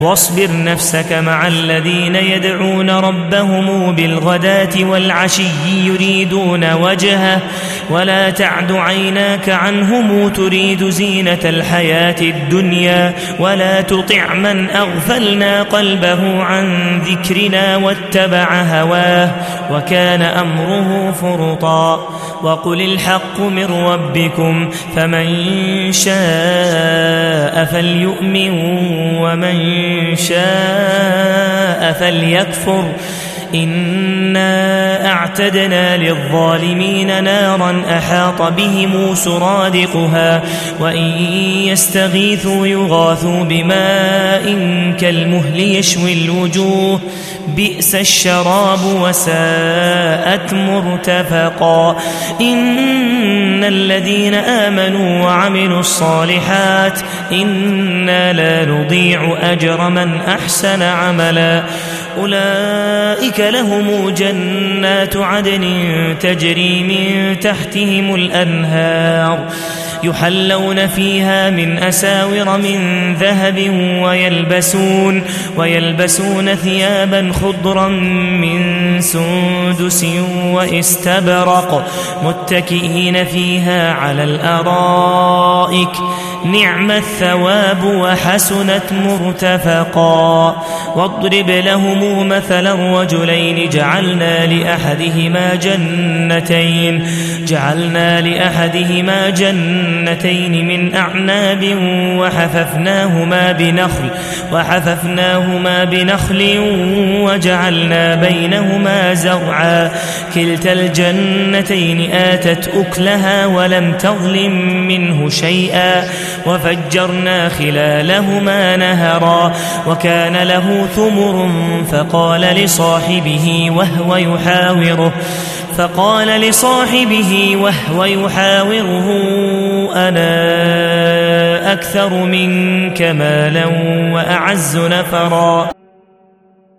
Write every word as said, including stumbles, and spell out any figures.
واصبر نفسك مع الذين يدعون ربهم بالغداة والعشي يريدون وجهه ولا تعد عيناك عنهم تريد زينة الحياة الدنيا ولا تطع من أغفلنا قلبه عن ذكرنا واتبع هواه وكان أمره فرطا وقل الحق من ربكم فمن شاء فليؤمن ومن شاء فليكفر إنا أعتدنا للظالمين نارا أحاط بهم سرادقها وإن يستغيثوا يغاثوا بماء كالمهل يشوي الوجوه بئس الشراب وساءت مرتفقا إن الذين آمنوا وعملوا الصالحات إنا لا نضيع أجر من أحسن عملا أولئك لهم جنات عدن تجري من تحتهم الأنهار يحلون فيها من أساور من ذهب ويلبسون, ويلبسون ثيابا خضرا من سندس واستبرق متكئين فيها على الأرائك نعم الثواب وحسنت مرتفقا واضرب لهم مثلا رجلين جعلنا لأحدهما جنتين جعلنا لأحدهما جنتين من أعناب وحففناهما بنخل وحففناهما بنخل وجعلنا بينهما زرعا كلتا الجنتين آتت أكلها ولم تظلم منه شيئا وفجرنا خلالهما نهرا وكان له ثمر فقال لصاحبه وهو يحاوره فقال لصاحبه وهو يحاوره أنا أكثر منك مالا وأعز نفرا